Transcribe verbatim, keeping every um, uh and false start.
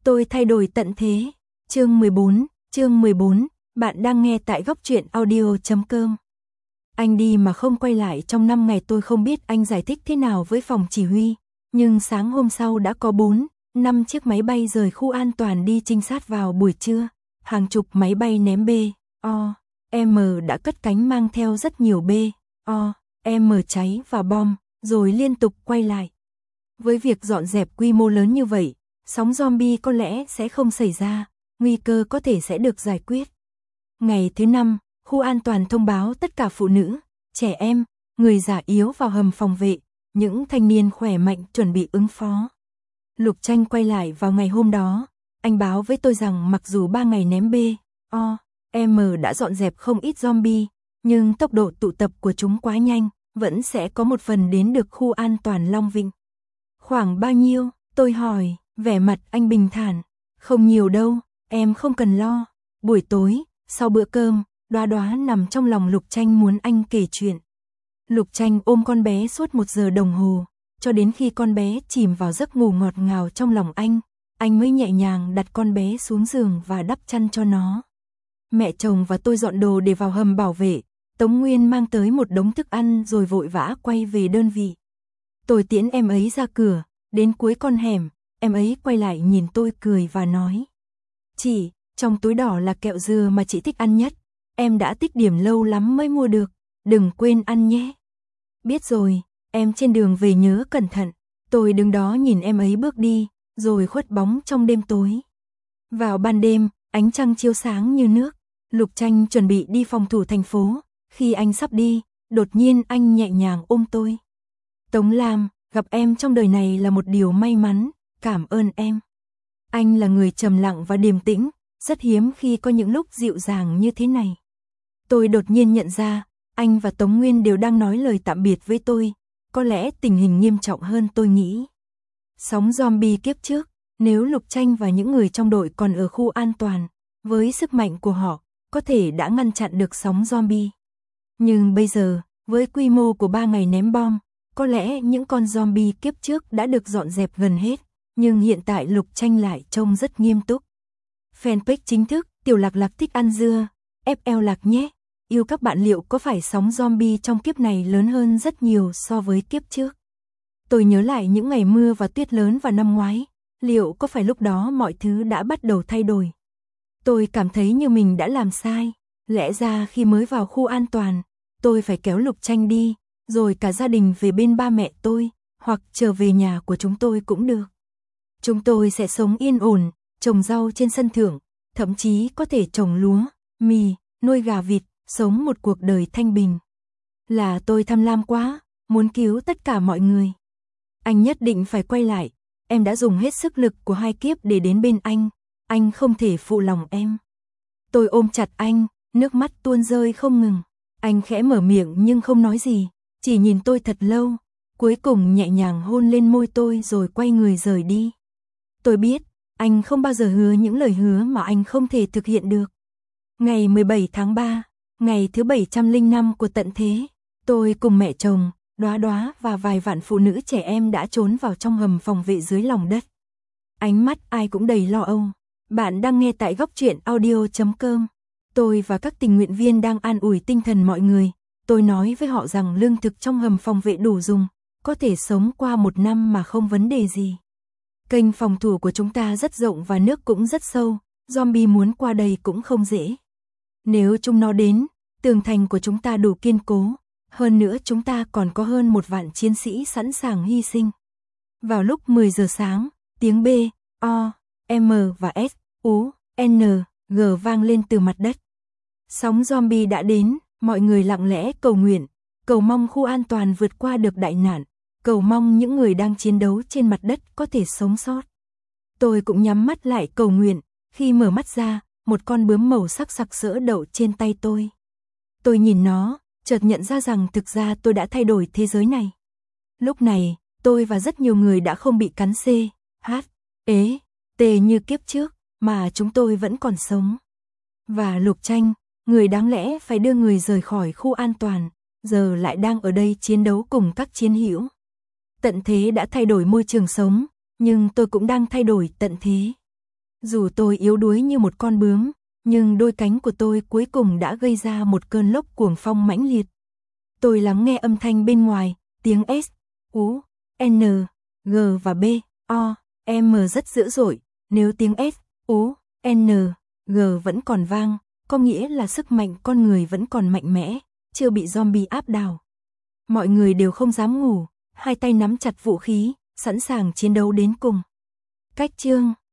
Tôi thay đổi tận thế. Chương mười bốn, chương mười bốn, bạn đang nghe tại góc truyện audio chấm com. Anh đi mà không quay lại trong năm ngày, tôi không biết anh giải thích thế nào với phòng chỉ huy, nhưng sáng hôm sau đã có bốn, năm chiếc máy bay rời khu an toàn đi trinh sát vào buổi trưa. Hàng chục máy bay ném B, O, M đã cất cánh mang theo rất nhiều B, O, M cháy và bom, rồi liên tục quay lại. Với việc dọn dẹp quy mô lớn như vậy, sóng zombie có lẽ sẽ không xảy ra, nguy cơ có thể sẽ được giải quyết. Ngày thứ năm, khu an toàn thông báo tất cả phụ nữ, trẻ em, người già yếu vào hầm phòng vệ, những thanh niên khỏe mạnh chuẩn bị ứng phó. Lục Tranh quay lại vào ngày hôm đó, anh báo với tôi rằng mặc dù ba ngày ném B, O, M đã dọn dẹp không ít zombie, nhưng tốc độ tụ tập của chúng quá nhanh, vẫn sẽ có một phần đến được khu an toàn Long Vinh. Khoảng bao nhiêu? Tôi hỏi, vẻ mặt anh bình thản. Không nhiều đâu, em không cần lo. Buổi tối, sau bữa cơm, Đoá Đoá nằm trong lòng Lục Tranh muốn anh kể chuyện. Lục Tranh ôm con bé suốt một giờ đồng hồ, cho đến khi con bé chìm vào giấc ngủ ngọt ngào trong lòng anh, anh mới nhẹ nhàng đặt con bé xuống giường và đắp chăn cho nó. Mẹ chồng và tôi dọn đồ để vào hầm bảo vệ, Tống Nguyên mang tới một đống thức ăn rồi vội vã quay về đơn vị. Tôi tiễn em ấy ra cửa, đến cuối con hẻm, em ấy quay lại nhìn tôi cười và nói: "Chị, trong túi đỏ là kẹo dừa mà chị thích ăn nhất, em đã tích điểm lâu lắm mới mua được, đừng quên ăn nhé." "Biết rồi, em trên đường về nhớ cẩn thận." Tôi đứng đó nhìn em ấy bước đi, rồi khuất bóng trong đêm tối. Vào ban đêm, ánh trăng chiếu sáng như nước, Lục Tranh chuẩn bị đi phòng thủ thành phố, khi anh sắp đi, đột nhiên anh nhẹ nhàng ôm tôi. "Tống Lam, gặp em trong đời này là một điều may mắn, cảm ơn em." Anh là người trầm lặng và điềm tĩnh, rất hiếm khi có những lúc dịu dàng như thế này. Tôi đột nhiên nhận ra, anh và Tống Nguyên đều đang nói lời tạm biệt với tôi, có lẽ tình hình nghiêm trọng hơn tôi nghĩ. Sóng zombie kiếp trước, nếu Lục Tranh và những người trong đội còn ở khu an toàn, với sức mạnh của họ, có thể đã ngăn chặn được sóng zombie. Nhưng bây giờ, với quy mô của ba ngày ném bom, có lẽ những con zombie kiếp trước đã được dọn dẹp gần hết, nhưng hiện tại Lục Tranh lại trông rất nghiêm túc. Fanpage chính thức, Tiểu Lạc Lạc thích ăn dưa, ép lờ Lạc nhé. Yêu các bạn, liệu có phải sóng zombie trong kiếp này lớn hơn rất nhiều so với kiếp trước? Tôi nhớ lại những ngày mưa và tuyết lớn vào năm ngoái, liệu có phải lúc đó mọi thứ đã bắt đầu thay đổi? Tôi cảm thấy như mình đã làm sai, lẽ ra khi mới vào khu an toàn, tôi phải kéo Lục Tranh đi, rồi cả gia đình về bên ba mẹ tôi, hoặc trở về nhà của chúng tôi cũng được. Chúng tôi sẽ sống yên ổn, trồng rau trên sân thượng, thậm chí có thể trồng lúa, mì, nuôi gà vịt, sống một cuộc đời thanh bình. Là tôi tham lam quá, muốn cứu tất cả mọi người. Anh nhất định phải quay lại, em đã dùng hết sức lực của hai kiếp để đến bên anh, anh không thể phụ lòng em. Tôi ôm chặt anh, nước mắt tuôn rơi không ngừng. Anh khẽ mở miệng nhưng không nói gì, chỉ nhìn tôi thật lâu, cuối cùng nhẹ nhàng hôn lên môi tôi rồi quay người rời đi. Tôi biết, anh không bao giờ hứa những lời hứa mà anh không thể thực hiện được. Ngày mười bảy tháng ba, ngày thứ bảy trăm lẻ năm của tận thế, tôi cùng mẹ chồng, Đoá Đoá và vài vạn phụ nữ trẻ em đã trốn vào trong hầm phòng vệ dưới lòng đất. Ánh mắt ai cũng đầy lo âu. Bạn đang nghe tại góc truyện audio chấm com. Tôi và các tình nguyện viên đang an ủi tinh thần mọi người. Tôi nói với họ rằng lương thực trong hầm phòng vệ đủ dùng, có thể sống qua một năm mà không vấn đề gì. Kênh phòng thủ của chúng ta rất rộng và nước cũng rất sâu, zombie muốn qua đây cũng không dễ. Nếu chúng nó đến, tường thành của chúng ta đủ kiên cố, hơn nữa chúng ta còn có hơn một vạn chiến sĩ sẵn sàng hy sinh. Vào lúc mười giờ sáng, tiếng B, O, M và S, U, N, G vang lên từ mặt đất. Sóng zombie đã đến, mọi người lặng lẽ cầu nguyện, cầu mong khu an toàn vượt qua được đại nạn, cầu mong những người đang chiến đấu trên mặt đất có thể sống sót. Tôi cũng nhắm mắt lại cầu nguyện, khi mở mắt ra, một con bướm màu sắc sặc sỡ đậu trên tay tôi. Tôi nhìn nó, chợt nhận ra rằng thực ra tôi đã thay đổi thế giới này. Lúc này, tôi và rất nhiều người đã không bị cắn C, H, ế, T như kiếp trước, mà chúng tôi vẫn còn sống. Và Lục Tranh, người đáng lẽ phải đưa người rời khỏi khu an toàn, giờ lại đang ở đây chiến đấu cùng các chiến hữu. Tận thế đã thay đổi môi trường sống, nhưng tôi cũng đang thay đổi tận thế. Dù tôi yếu đuối như một con bướm, nhưng đôi cánh của tôi cuối cùng đã gây ra một cơn lốc cuồng phong mãnh liệt. Tôi lắng nghe âm thanh bên ngoài, tiếng S, U, N, G và B, O, M rất dữ dội. Nếu tiếng S, U, N, G vẫn còn vang, có nghĩa là sức mạnh con người vẫn còn mạnh mẽ, chưa bị zombie áp đảo. Mọi người đều không dám ngủ, hai tay nắm chặt vũ khí, sẵn sàng chiến đấu đến cùng. Cách chương